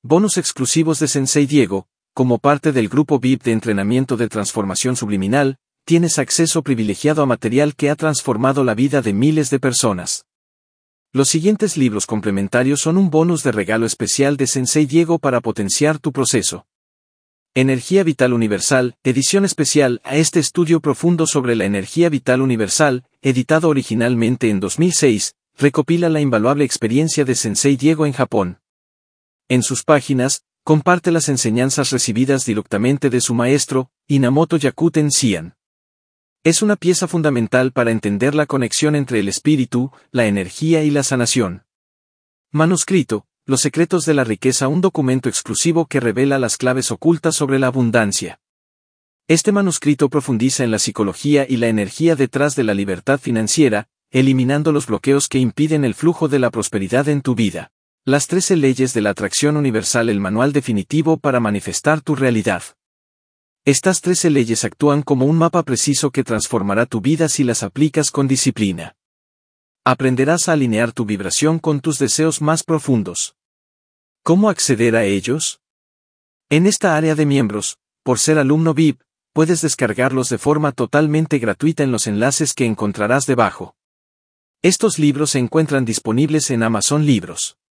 Bonus exclusivos de Sensei Diego. Como parte del grupo VIP de entrenamiento de transformación subliminal, tienes acceso privilegiado a material que ha transformado la vida de miles de personas. Los siguientes libros complementarios son un bonus de regalo especial de Sensei Diego para potenciar tu proceso. Energía Vital Universal, edición especial a este estudio profundo sobre la energía vital universal, editado originalmente en 2006, recopila la invaluable experiencia de Sensei Diego en Japón. En sus páginas, comparte las enseñanzas recibidas directamente de su maestro, Inamoto Yakuten Sian. Es una pieza fundamental para entender la conexión entre el espíritu, la energía y la sanación. Manuscrito, Los secretos de la riqueza, un documento exclusivo que revela las claves ocultas sobre la abundancia. Este manuscrito profundiza en la psicología y la energía detrás de la libertad financiera, eliminando los bloqueos que impiden el flujo de la prosperidad en tu vida. Las 13 leyes de la atracción universal, el manual definitivo para manifestar tu realidad. Estas 13 leyes actúan como un mapa preciso que transformará tu vida si las aplicas con disciplina. Aprenderás a alinear tu vibración con tus deseos más profundos. ¿Cómo acceder a ellos? En esta área de miembros, por ser alumno VIP, puedes descargarlos de forma totalmente gratuita en los enlaces que encontrarás debajo. Estos libros se encuentran disponibles en Amazon Libros.